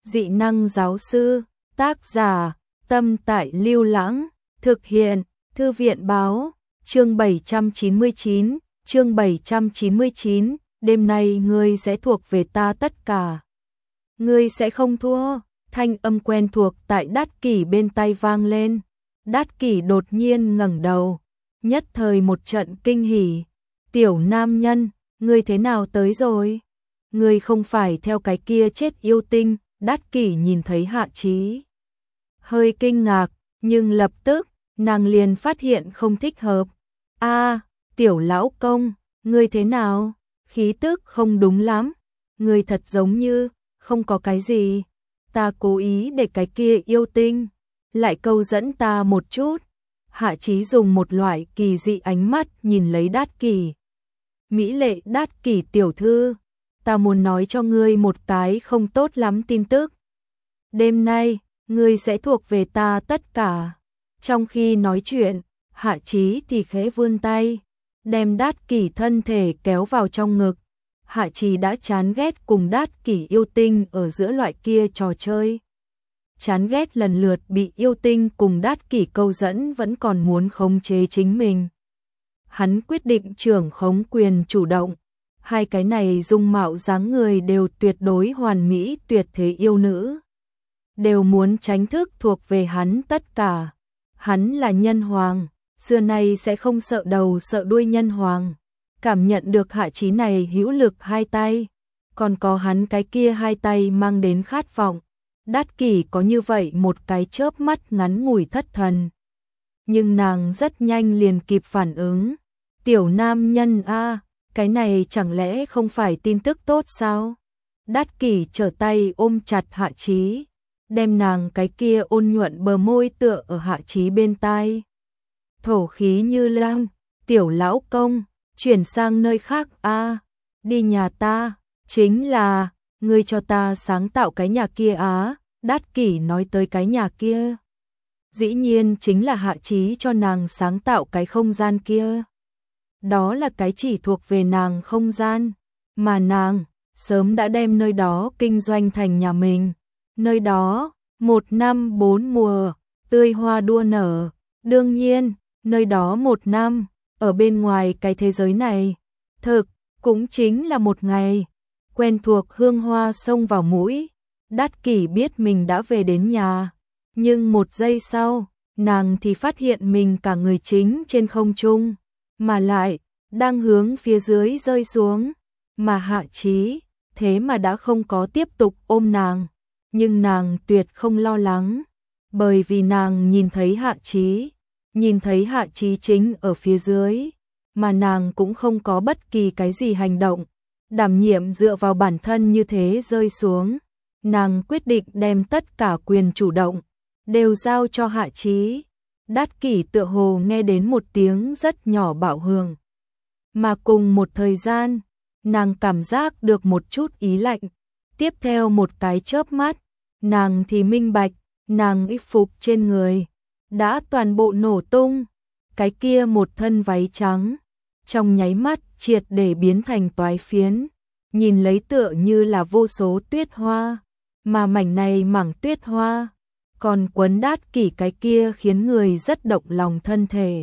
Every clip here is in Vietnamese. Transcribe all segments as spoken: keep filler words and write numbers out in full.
Dị năng giáo sư, tác giả, Tâm Tại Lưu Lãng, thực hiện, Thư viện báo, chương bảy trăm chín mươi chín, chương bảy trăm chín mươi chín, đêm nay ngươi sẽ thuộc về ta tất cả. Ngươi sẽ không thua, thanh âm quen thuộc tại Đát Kỷ bên tai vang lên. Đát Kỷ đột nhiên ngẩng đầu, nhất thời một trận kinh hỉ. Tiểu nam nhân, ngươi thế nào tới rồi? Ngươi không phải theo cái kia chết yêu tinh? Đát Kỷ nhìn thấy Hạ Chí, hơi kinh ngạc, nhưng lập tức, nàng liền phát hiện không thích hợp. A, tiểu lão công, ngươi thế nào? Khí tức không đúng lắm, ngươi thật giống như, không có cái gì. Ta cố ý để cái kia yêu tinh, lại câu dẫn ta một chút. Hạ Chí dùng một loại kỳ dị ánh mắt nhìn lấy Đát Kỷ. Mỹ lệ Đát Kỷ tiểu thư, ta muốn nói cho ngươi một cái không tốt lắm tin tức. Đêm nay, ngươi sẽ thuộc về ta tất cả. Trong khi nói chuyện, Hạ Chí thì khẽ vươn tay, đem Đát Kỷ thân thể kéo vào trong ngực. Hạ Chí đã chán ghét cùng Đát Kỷ yêu tinh ở giữa loại kia trò chơi. Chán ghét lần lượt bị yêu tinh cùng Đát Kỷ câu dẫn vẫn còn muốn khống chế chính mình. Hắn quyết định trưởng khống quyền chủ động. Hai cái này dung mạo dáng người đều tuyệt đối hoàn mỹ tuyệt thế yêu nữ. Đều muốn tránh thức thuộc về hắn tất cả. Hắn là nhân hoàng, xưa nay sẽ không sợ đầu sợ đuôi nhân hoàng. Cảm nhận được Hạ Chí này hữu lực hai tay, còn có hắn cái kia hai tay mang đến khát vọng. Đát Kỷ có như vậy một cái chớp mắt ngắn ngủi thất thần. Nhưng nàng rất nhanh liền kịp phản ứng. Tiểu nam nhân a, cái này chẳng lẽ không phải tin tức tốt sao? Đát Kỷ trở tay ôm chặt Hạ Chí, đem nàng cái kia ôn nhuận bờ môi tựa ở Hạ Chí bên tai. Thổ khí như lang, tiểu lão công, chuyển sang nơi khác a, đi nhà ta, chính là, ngươi cho ta sáng tạo cái nhà kia á. Đát Kỷ nói tới cái nhà kia, dĩ nhiên chính là Hạ Chí cho nàng sáng tạo cái không gian kia. Đó là cái chỉ thuộc về nàng không gian, mà nàng sớm đã đem nơi đó kinh doanh thành nhà mình. Nơi đó, một năm bốn mùa, tươi hoa đua nở. Đương nhiên, nơi đó một năm, ở bên ngoài cái thế giới này, thực, cũng chính là một ngày. Quen thuộc hương hoa xông vào mũi, Đát Kỷ biết mình đã về đến nhà. Nhưng một giây sau, nàng thì phát hiện mình cả người chính trên không trung, mà lại, đang hướng phía dưới rơi xuống. Mà Hạ Chí, thế mà đã không có tiếp tục ôm nàng. Nhưng nàng tuyệt không lo lắng, bởi vì nàng nhìn thấy Hạ Chí, nhìn thấy Hạ Chí chính ở phía dưới, mà nàng cũng không có bất kỳ cái gì hành động, đảm nhiệm dựa vào bản thân như thế rơi xuống. Nàng quyết định đem tất cả quyền chủ động, đều giao cho Hạ Chí. Đát Kỷ tựa hồ nghe đến một tiếng rất nhỏ bạo hưởng. Mà cùng một thời gian, nàng cảm giác được một chút ý lạnh. Tiếp theo một cái chớp mắt, nàng thì minh bạch, nàng y phục trên người đã toàn bộ nổ tung. Cái kia một thân váy trắng, trong nháy mắt triệt để biến thành toái phiến, nhìn lấy tựa như là vô số tuyết hoa, mà mảnh này mảng tuyết hoa còn quấn Đát Kỷ cái kia khiến người rất động lòng thân thể.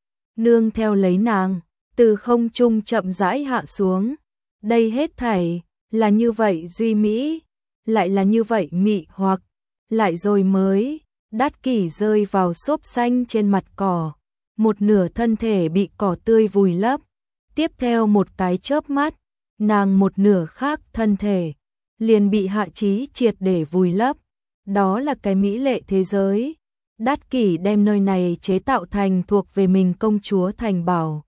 Nương theo lấy nàng, từ không trung chậm rãi hạ xuống. Đây hết thảy là như vậy duy mỹ, lại là như vậy mị hoặc, lại rồi mới, Đát Kỷ rơi vào xốp xanh trên mặt cỏ, một nửa thân thể bị cỏ tươi vùi lấp. Tiếp theo một cái chớp mắt, nàng một nửa khác thân thể liền bị Hạ Chí triệt để vùi lấp. Đó là cái mỹ lệ thế giới. Đát Kỷ đem nơi này chế tạo thành thuộc về mình công chúa thành bảo.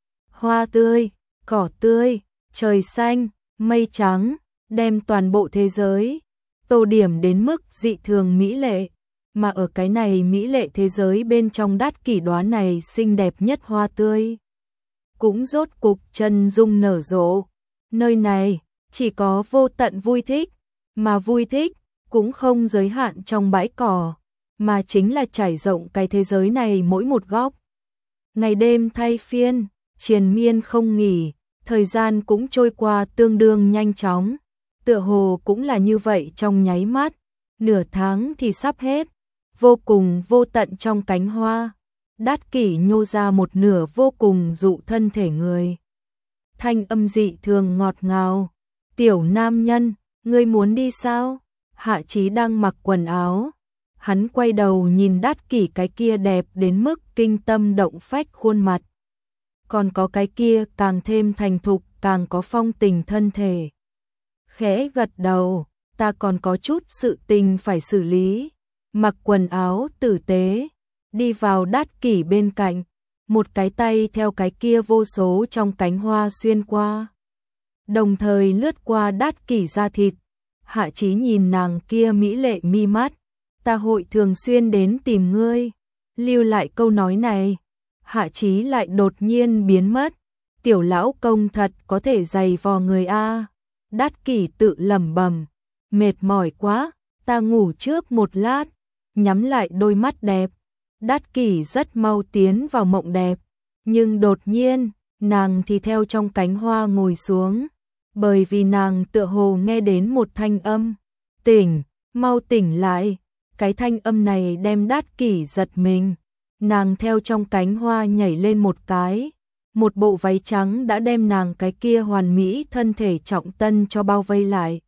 Hoa tươi, cỏ tươi, trời xanh, mây trắng, đem toàn bộ thế giới tô điểm đến mức dị thường mỹ lệ. Mà ở cái này mỹ lệ thế giới bên trong, Đát Kỷ đóa này xinh đẹp nhất hoa tươi cũng rốt cục chân dung nở rộ. Nơi này chỉ có vô tận vui thích, mà vui thích cũng không giới hạn trong bãi cỏ, mà chính là trải rộng cái thế giới này mỗi một góc. Ngày đêm thay phiên, triền miên không nghỉ, thời gian cũng trôi qua tương đương nhanh chóng. tựa hồ cũng là như vậy trong nháy mắt, nửa tháng thì sắp hết, vô cùng vô tận trong cánh hoa. Đát kỷ nhô ra một nửa vô cùng dụ thân thể người. Thanh âm dị thường ngọt ngào. Tiểu nam nhân, ngươi muốn đi sao? Hạ Chí đang mặc quần áo. Hắn quay đầu nhìn Đát kỷ cái kia đẹp đến mức kinh tâm động phách khuôn mặt. Còn có cái kia càng thêm thành thục, càng có phong tình thân thể. Khẽ gật đầu, ta còn có chút sự tình phải xử lý. Mặc quần áo tử tế, đi vào Đát kỷ bên cạnh, một cái tay theo cái kia vô số trong cánh hoa xuyên qua. Đồng thời lướt qua Đát kỷ da thịt. Hạ Chí nhìn nàng kia mỹ lệ mi mắt, ta hội thường xuyên đến tìm ngươi. Lưu lại câu nói này, Hạ Chí lại đột nhiên biến mất. Tiểu lão công thật có thể giày vò người a. Đát kỷ tự lẩm bẩm, mệt mỏi quá, ta ngủ trước một lát. Nhắm lại đôi mắt đẹp. Đát kỷ rất mau tiến vào mộng đẹp, nhưng đột nhiên, nàng thì theo trong cánh hoa ngồi xuống, bởi vì nàng tựa hồ nghe đến một thanh âm. Tỉnh, mau tỉnh lại. Cái thanh âm này đem Đát kỷ giật mình. Nàng theo trong cánh hoa nhảy lên một cái, một bộ váy trắng đã đem nàng cái kia hoàn mỹ thân thể trọng tân cho bao vây lại.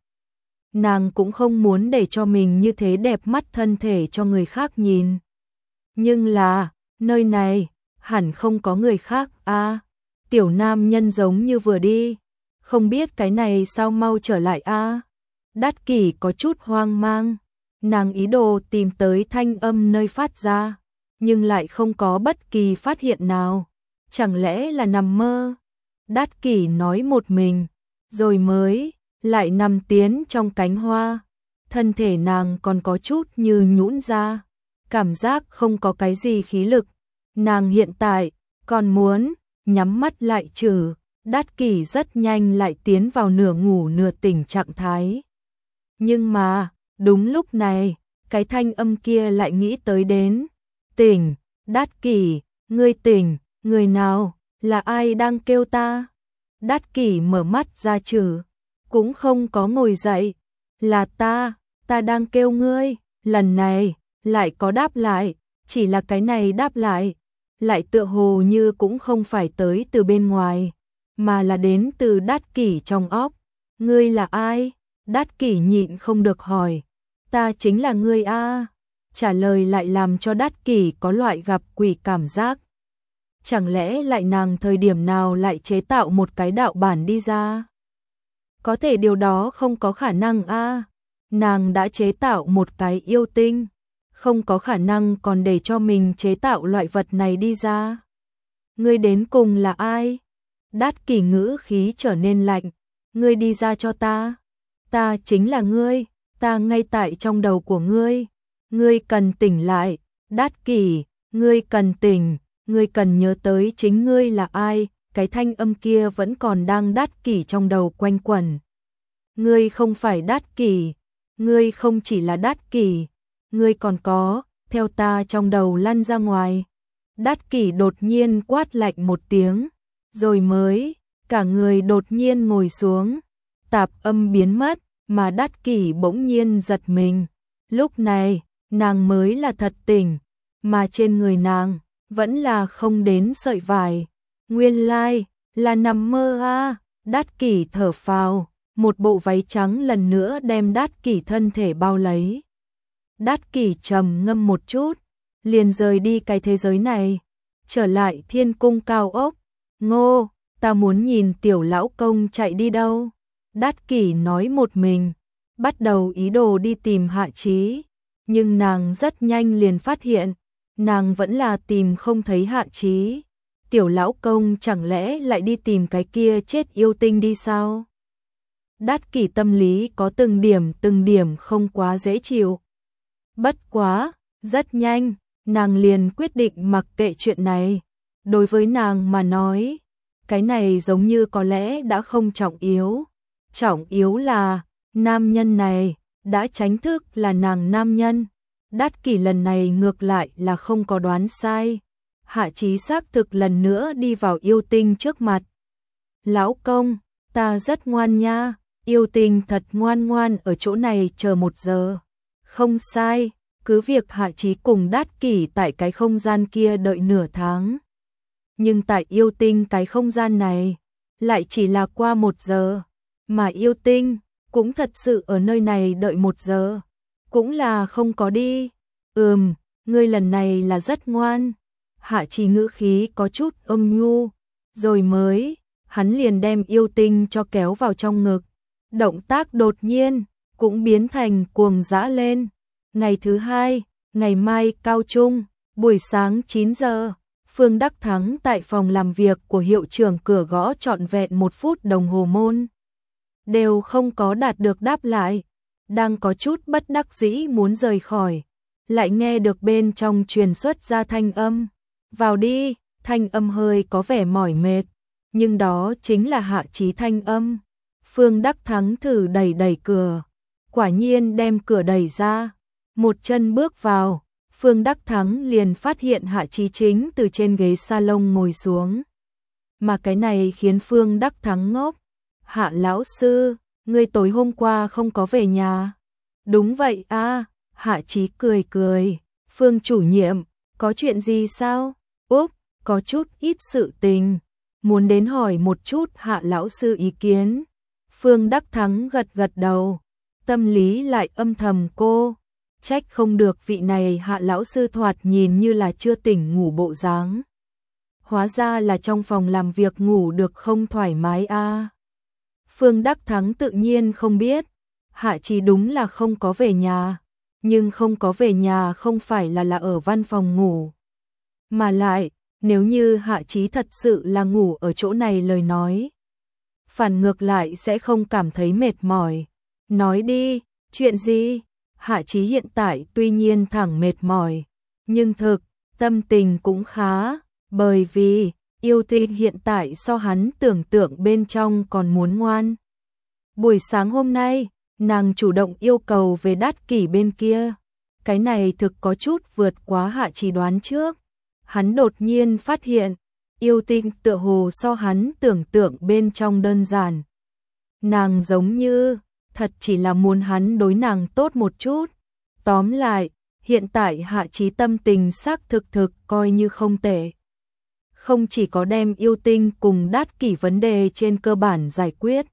Nàng cũng không muốn để cho mình như thế đẹp mắt thân thể cho người khác nhìn. Nhưng là, nơi này, hẳn không có người khác a. À, tiểu nam nhân giống như vừa đi, không biết cái này sao mau trở lại a. À, Đát kỷ có chút hoang mang, nàng ý đồ tìm tới thanh âm nơi phát ra, nhưng lại không có bất kỳ phát hiện nào. Chẳng lẽ là nằm mơ? Đát kỷ nói một mình, rồi mới lại nằm tiến trong cánh hoa. Thân thể nàng còn có chút như nhũn ra, cảm giác không có cái gì khí lực. Nàng hiện tại còn muốn nhắm mắt lại trừ. Đát kỷ rất nhanh lại tiến vào nửa ngủ nửa tỉnh trạng thái. Nhưng mà, đúng lúc này, cái thanh âm kia lại nghĩ tới đến. Tỉnh, Đát kỷ, ngươi tỉnh, người nào, là ai đang kêu ta? Đát kỷ mở mắt ra trừ, cũng không có ngồi dậy. Là ta, ta đang kêu ngươi. Lần này, lại có đáp lại, chỉ là cái này đáp lại, lại tựa hồ như cũng không phải tới từ bên ngoài, mà là đến từ Đát kỷ trong óc. Ngươi là ai? Đát kỷ nhịn không được hỏi. Ta chính là ngươi a. Trả lời lại làm cho Đát kỷ có loại gặp quỷ cảm giác. Chẳng lẽ lại nàng thời điểm nào lại chế tạo một cái đạo bản đi ra? Có thể điều đó không có khả năng a. Nàng đã chế tạo một cái yêu tinh, không có khả năng còn để cho mình chế tạo loại vật này đi ra. Ngươi đến cùng là ai? Đát kỷ ngữ khí trở nên lạnh. Ngươi đi ra cho ta. Ta chính là ngươi, ta ngay tại trong đầu của ngươi. Ngươi cần tỉnh lại. Đát kỷ, ngươi cần tỉnh, ngươi cần nhớ tới chính ngươi là ai. Cái thanh âm kia vẫn còn đang Đát kỷ trong đầu quanh quẩn. Ngươi không phải Đát kỷ, ngươi không chỉ là Đát kỷ, ngươi còn có, theo ta trong đầu lăn ra ngoài. Đát kỷ đột nhiên quát lạnh một tiếng, rồi mới, cả người đột nhiên ngồi xuống, tạp âm biến mất, mà Đát kỷ bỗng nhiên giật mình. Lúc này, nàng mới là thật tỉnh, mà trên người nàng, vẫn là không đến sợi vải. Nguyên lai, là nằm mơ a. Đát kỷ thở phào, một bộ váy trắng lần nữa đem Đát kỷ thân thể bao lấy. Đát kỷ trầm ngâm một chút, liền rời đi cái thế giới này, trở lại thiên cung cao ốc. Ngô, ta muốn nhìn tiểu lão công chạy đi đâu? Đát kỷ nói một mình, bắt đầu ý đồ đi tìm Hạ Chí, nhưng nàng rất nhanh liền phát hiện, nàng vẫn là tìm không thấy Hạ Chí. Tiểu lão công chẳng lẽ lại đi tìm cái kia chết yêu tinh đi sao? Đát kỷ tâm lý có từng điểm từng điểm không quá dễ chịu. Bất quá, rất nhanh, nàng liền quyết định mặc kệ chuyện này. Đối với nàng mà nói, cái này giống như có lẽ đã không trọng yếu. Trọng yếu là, nam nhân này, đã tránh thức là nàng nam nhân. Đát kỷ lần này ngược lại là không có đoán sai. Hạ Chí xác thực lần nữa đi vào yêu tinh trước mặt. Lão công, ta rất ngoan nha. Yêu Tinh thật ngoan ngoan ở chỗ này chờ một giờ. Không sai, cứ việc Hạ Chí cùng Đát Kỷ tại cái không gian kia đợi nửa tháng. Nhưng tại Yêu Tinh cái không gian này, lại chỉ là qua một giờ. Mà Yêu Tinh cũng thật sự ở nơi này đợi một giờ. Cũng là không có đi. Ừm, ngươi lần này là rất ngoan. Hạ Chí ngữ khí có chút ôn nhu. Rồi mới, hắn liền đem Yêu Tinh cho kéo vào trong ngực. Động tác đột nhiên, cũng biến thành cuồng dã lên. Ngày thứ hai, ngày mai cao trung, buổi sáng chín giờ, Phương Đắc Thắng tại phòng làm việc của hiệu trưởng cửa gõ trọn vẹn một phút đồng hồ môn. Đều không có đạt được đáp lại, đang có chút bất đắc dĩ muốn rời khỏi. Lại nghe được bên trong truyền xuất ra thanh âm. Vào đi, thanh âm hơi có vẻ mỏi mệt, nhưng đó chính là Hạ Chí thanh âm. Phương Đắc Thắng thử đẩy đẩy cửa, quả nhiên đem cửa đẩy ra. Một chân bước vào, Phương Đắc Thắng liền phát hiện Hạ Chí chính từ trên ghế salon ngồi xuống. Mà cái này khiến Phương Đắc Thắng ngốc. Hạ lão sư, ngươi tối hôm qua không có về nhà. Đúng vậy a. Hạ Chí cười cười. Phương chủ nhiệm, có chuyện gì sao? Úp, có chút ít sự tình. Muốn đến hỏi một chút Hạ lão sư ý kiến. Phương Đắc Thắng gật gật đầu. Tâm lý lại âm thầm cô. Trách không được vị này Hạ lão sư thoạt nhìn như là chưa tỉnh ngủ bộ dáng. Hóa ra là trong phòng làm việc ngủ được không thoải mái a. À. Phương Đắc Thắng tự nhiên không biết. Hạ Chí đúng là không có về nhà. Nhưng không có về nhà không phải là là ở văn phòng ngủ. Mà lại, nếu như Hạ Chí thật sự là ngủ ở chỗ này lời nói. Phản ngược lại sẽ không cảm thấy mệt mỏi. Nói đi, chuyện gì? Hạ Chí hiện tại tuy nhiên thẳng mệt mỏi. Nhưng thực, tâm tình cũng khá. Bởi vì, Yêu Tinh hiện tại so hắn tưởng tượng bên trong còn muốn ngoan. Buổi sáng hôm nay, nàng chủ động yêu cầu về Đát Kỷ bên kia. Cái này thực có chút vượt quá Hạ Chí đoán trước. Hắn đột nhiên phát hiện, Yêu Tinh tựa hồ so hắn tưởng tượng bên trong đơn giản. Nàng giống như, thật chỉ là muốn hắn đối nàng tốt một chút. Tóm lại, hiện tại Hạ Chí tâm tình xác thực thực coi như không tệ. Không chỉ có đem Yêu Tinh cùng Đát Kỷ vấn đề trên cơ bản giải quyết.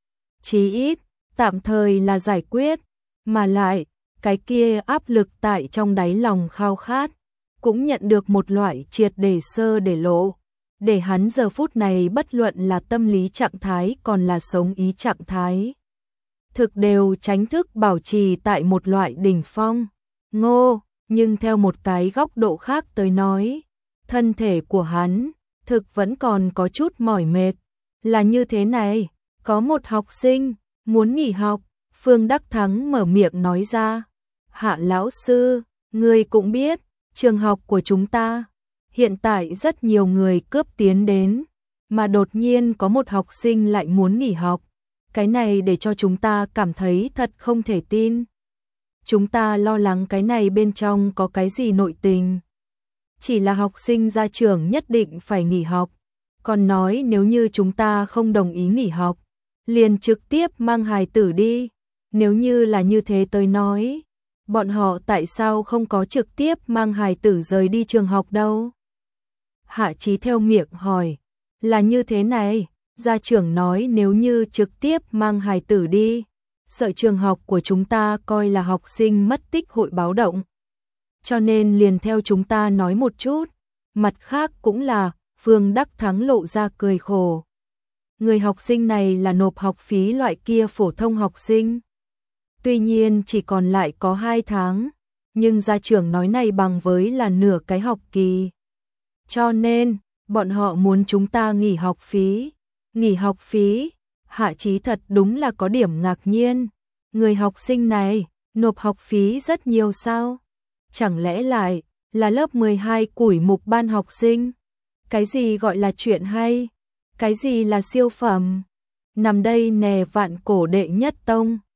Chí ít, tạm thời là giải quyết, mà lại, cái kia áp lực tại trong đáy lòng khao khát, cũng nhận được một loại triệt để sơ để lộ, để hắn giờ phút này bất luận là tâm lý trạng thái còn là sống ý trạng thái. Thực đều tránh thức bảo trì tại một loại đỉnh phong, ngô, nhưng theo một cái góc độ khác tới nói, thân thể của hắn, thực vẫn còn có chút mỏi mệt, là như thế này, có một học sinh, muốn nghỉ học, Phương Đắc Thắng mở miệng nói ra, Hạ lão sư, người cũng biết, trường học của chúng ta, hiện tại rất nhiều người cướp tiến đến, mà đột nhiên có một học sinh lại muốn nghỉ học, cái này để cho chúng ta cảm thấy thật không thể tin. Chúng ta lo lắng cái này bên trong có cái gì nội tình. Chỉ là học sinh ra trường nhất định phải nghỉ học, còn nói nếu như chúng ta không đồng ý nghỉ học, liền trực tiếp mang hài tử đi. Nếu như là như thế tôi nói, bọn họ tại sao không có trực tiếp mang hài tử rời đi trường học đâu? Hạ Chí theo miệng hỏi, là như thế này, gia trưởng nói nếu như trực tiếp mang hài tử đi, sợ trường học của chúng ta coi là học sinh mất tích hội báo động. Cho nên liền theo chúng ta nói một chút, mặt khác cũng là, Phương Đắc Thắng lộ ra cười khổ. Người học sinh này là nộp học phí loại kia phổ thông học sinh. Tuy nhiên chỉ còn lại có hai tháng, nhưng gia trưởng nói này bằng với là nửa cái học kỳ. Cho nên, bọn họ muốn chúng ta nghỉ học phí. Nghỉ học phí, Hạ Chí thật đúng là có điểm ngạc nhiên. Người học sinh này, nộp học phí rất nhiều sao? Chẳng lẽ lại, là lớp mười hai củi mục ban học sinh? Cái gì gọi là chuyện hay? Cái gì là siêu phẩm? Nằm đây nè vạn cổ đệ nhất tông.